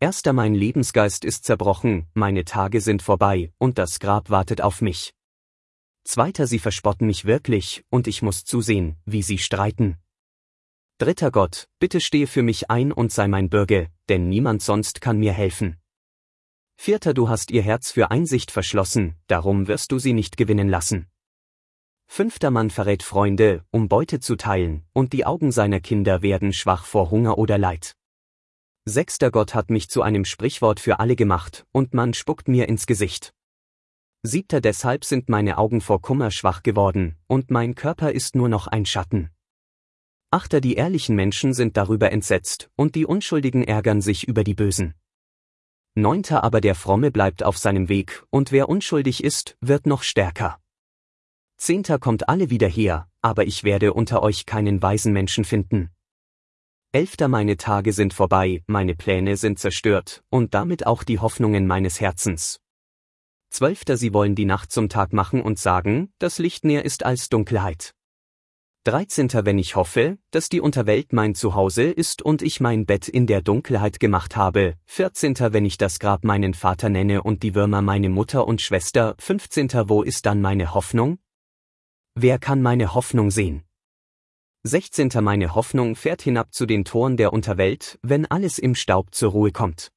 Erster, mein Lebensgeist ist zerbrochen, meine Tage sind vorbei, und das Grab wartet auf mich. Zweiter, sie verspotten mich wirklich, und ich muss zusehen, wie sie streiten. Dritter, Gott, bitte stehe für mich ein und sei mein Bürger, denn niemand sonst kann mir helfen. Vierter, du hast ihr Herz für Einsicht verschlossen, darum wirst du sie nicht gewinnen lassen. Fünfter, man verrät Freunde, um Beute zu teilen, und die Augen seiner Kinder werden schwach vor Hunger oder Leid. Sechster, Gott hat mich zu einem Sprichwort für alle gemacht, und man spuckt mir ins Gesicht. Siebter, deshalb sind meine Augen vor Kummer schwach geworden, und mein Körper ist nur noch ein Schatten. Achter, die ehrlichen Menschen sind darüber entsetzt, und die Unschuldigen ärgern sich über die Bösen. Neunter, aber der Fromme bleibt auf seinem Weg, und wer unschuldig ist, wird noch stärker. Zehnter, kommt alle wieder her, aber ich werde unter euch keinen weisen Menschen finden. Elfter, meine Tage sind vorbei, meine Pläne sind zerstört, und damit auch die Hoffnungen meines Herzens. Zwölfter, sie wollen die Nacht zum Tag machen und sagen, das Licht näher ist als Dunkelheit. 13. wenn ich hoffe, dass die Unterwelt mein Zuhause ist und ich mein Bett in der Dunkelheit gemacht habe. 14. wenn ich das Grab meinen Vater nenne und die Würmer meine Mutter und Schwester. 15. wo ist dann meine Hoffnung? Wer kann meine Hoffnung sehen? 16. meine Hoffnung fährt hinab zu den Toren der Unterwelt, wenn alles im Staub zur Ruhe kommt.